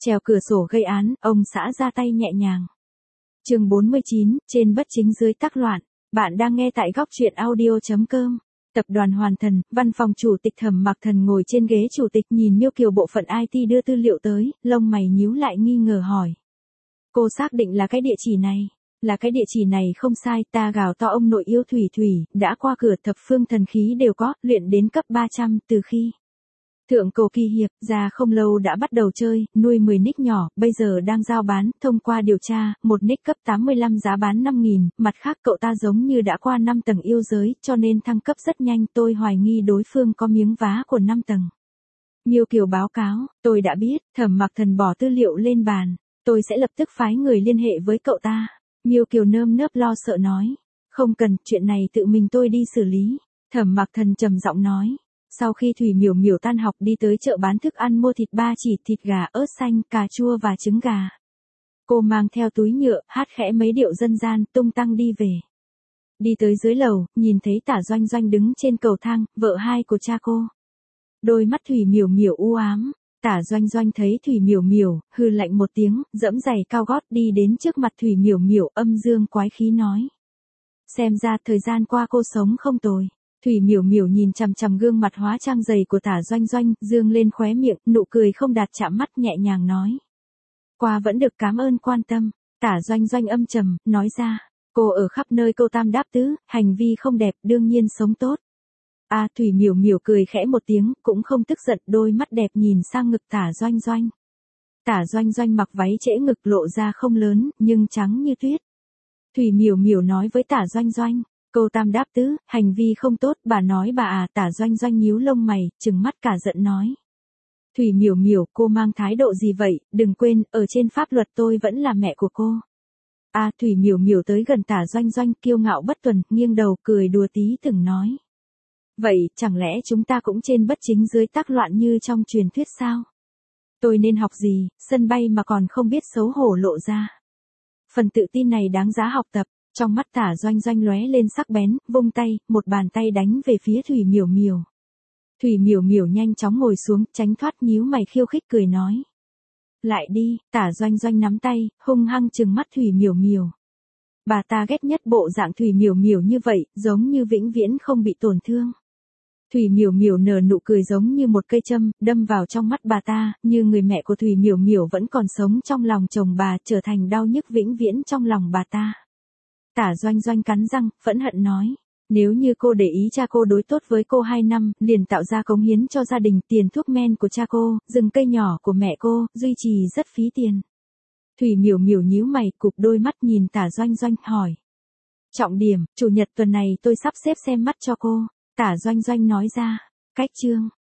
Trèo cửa sổ gây án, ông xã ra tay nhẹ nhàng. Chương 49, trên bất chính dưới tác loạn. Bạn đang nghe tại góc truyện audio.com. Tập đoàn Hoàn Thần, văn phòng chủ tịch Thẩm Mặc Thần ngồi trên ghế chủ tịch nhìn Miêu Kiều bộ phận IT đưa tư liệu tới, lông mày nhíu lại nghi ngờ hỏi. Cô xác định là cái địa chỉ này. Là cái địa chỉ này không sai, ta gào to ông nội yêu Thủy Thủy, đã qua cửa thập phương thần khí đều có, luyện đến cấp 300 từ khi. Thượng cổ kỳ hiệp, ra không lâu đã bắt đầu chơi, nuôi 10 nick nhỏ, bây giờ đang giao bán, thông qua điều tra, một nick cấp 85 giá bán 5.000, mặt khác cậu ta giống như đã qua 5 tầng yêu giới, cho nên thăng cấp rất nhanh, tôi hoài nghi đối phương có miếng vá của 5 tầng. Miêu Kiều báo cáo, tôi đã biết, Thẩm Mặc Thần bỏ tư liệu lên bàn, tôi sẽ lập tức phái người liên hệ với cậu ta. Miêu Kiều nơm nớp lo sợ nói, không cần, chuyện này tự mình tôi đi xử lý. Thẩm Mặc Thần trầm giọng nói. Sau khi Thủy Miểu Miểu tan học đi tới chợ bán thức ăn mua thịt ba chỉ, thịt gà, ớt xanh, cà chua và trứng gà. Cô mang theo túi nhựa, hát khẽ mấy điệu dân gian, tung tăng đi về. Đi tới dưới lầu, nhìn thấy Tả Doanh Doanh đứng trên cầu thang, vợ hai của cha cô. Đôi mắt Thủy Miểu Miểu u ám. Tả Doanh Doanh thấy Thủy Miểu Miểu, hừ lạnh một tiếng, giẫm giày cao gót đi đến trước mặt Thủy Miểu Miểu, âm dương quái khí nói. Xem ra thời gian qua cô sống không tồi. Thủy Miểu Miểu nhìn chằm chằm gương mặt hóa trang dày của Tả Doanh Doanh, dương lên khóe miệng, nụ cười không đạt chạm mắt nhẹ nhàng nói. Qua vẫn được cảm ơn quan tâm. Tả Doanh Doanh âm trầm, nói ra. Cô ở khắp nơi câu tam đáp tứ, hành vi không đẹp, đương nhiên sống tốt. Thủy Miểu Miểu cười khẽ một tiếng, cũng không tức giận, đôi mắt đẹp nhìn sang ngực Tả Doanh Doanh. Tả Doanh Doanh mặc váy trễ ngực lộ ra không lớn, nhưng trắng như tuyết. Thủy Miểu Miểu nói với Tả Doanh Doanh. Câu tam đáp tứ, hành vi không tốt, bà nói bà Tả Doanh Doanh nhíu lông mày, trừng mắt cả giận nói. Thủy Miểu Miểu, cô mang thái độ gì vậy, đừng quên, ở trên pháp luật tôi vẫn là mẹ của cô. Thủy Miểu Miểu tới gần Tả Doanh Doanh, kiêu ngạo bất tuần, nghiêng đầu, cười đùa tí từng nói. Vậy, chẳng lẽ chúng ta cũng trên bất chính dưới tác loạn như trong truyền thuyết sao? Tôi nên học gì, sân bay mà còn không biết xấu hổ lộ ra. Phần tự tin này đáng giá học tập. Trong mắt Tả Doanh Doanh lóe lên sắc bén, vung tay, một bàn tay đánh về phía Thủy Miểu Miểu. Thủy Miểu Miểu nhanh chóng ngồi xuống, tránh thoát, nhíu mày khiêu khích cười nói. Lại đi, Tả Doanh Doanh nắm tay, hung hăng trừng mắt Thủy Miểu Miểu. Bà ta ghét nhất bộ dạng Thủy Miểu Miểu như vậy, giống như vĩnh viễn không bị tổn thương. Thủy Miểu Miểu nở nụ cười giống như một cây châm, đâm vào trong mắt bà ta, như người mẹ của Thủy Miểu Miểu vẫn còn sống trong lòng chồng bà, trở thành đau nhức vĩnh viễn trong lòng bà ta. Tả Doanh Doanh cắn răng, phẫn hận nói. Nếu như cô để ý cha cô đối tốt với cô 2 năm, liền tạo ra cống hiến cho gia đình, tiền thuốc men của cha cô, rừng cây nhỏ của mẹ cô, duy trì rất phí tiền. Thủy Miểu Miểu nhíu mày, cụp đôi mắt nhìn Tả Doanh Doanh, hỏi. Trọng điểm, chủ nhật tuần này tôi sắp xếp xem mắt cho cô. Tả Doanh Doanh nói ra. Cách chương.